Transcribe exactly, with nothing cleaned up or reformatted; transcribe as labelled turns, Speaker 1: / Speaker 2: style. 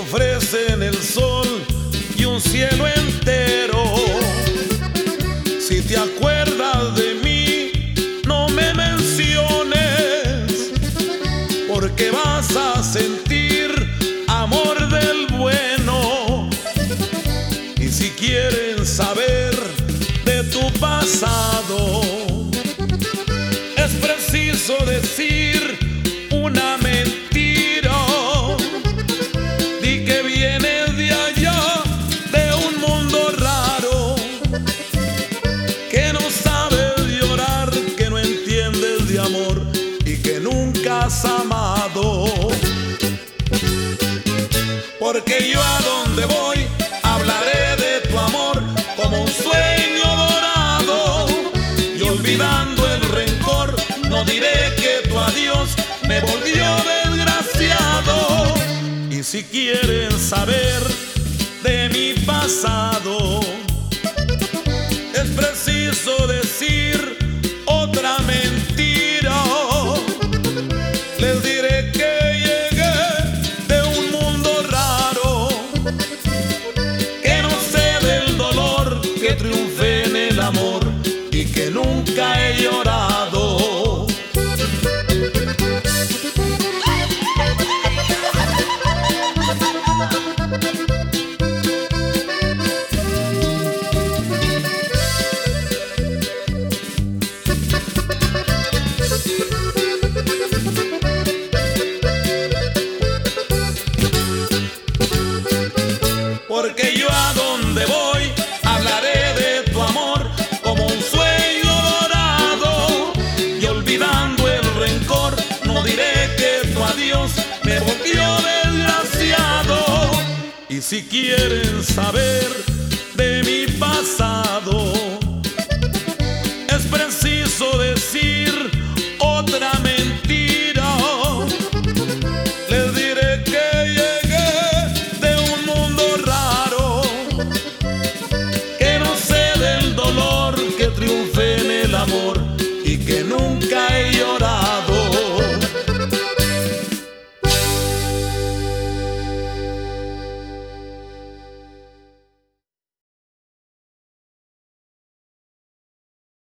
Speaker 1: ofrecen el sol y un cielo entero. Si te acuerdas de mí, no me menciones, porque vas a sentir amor del bueno. Y si quieren saber de tu pasado, es preciso decir una mentira. Di que vienes de allá, de un mundo raro, que no sabes llorar, que no entiendes de amor y que nunca has amado. Porque yo a donde voy hablaré de tu amor como un sueño dorado, y olvidando el rencor no diré que tu adiós me volvió desgraciado. Y si quieren saber de mi pasado, es preciso decir otra mentira. Les diré que llegué de un mundo raro, que no sé del dolor, que triunfé en el amor y que nunca he llorado. Porque yo a donde voy hablaré de tu amor como un sueño dorado, y olvidando el rencor no diré que tu adiós me volvió desgraciado. Y si quieren saber de mi pasado,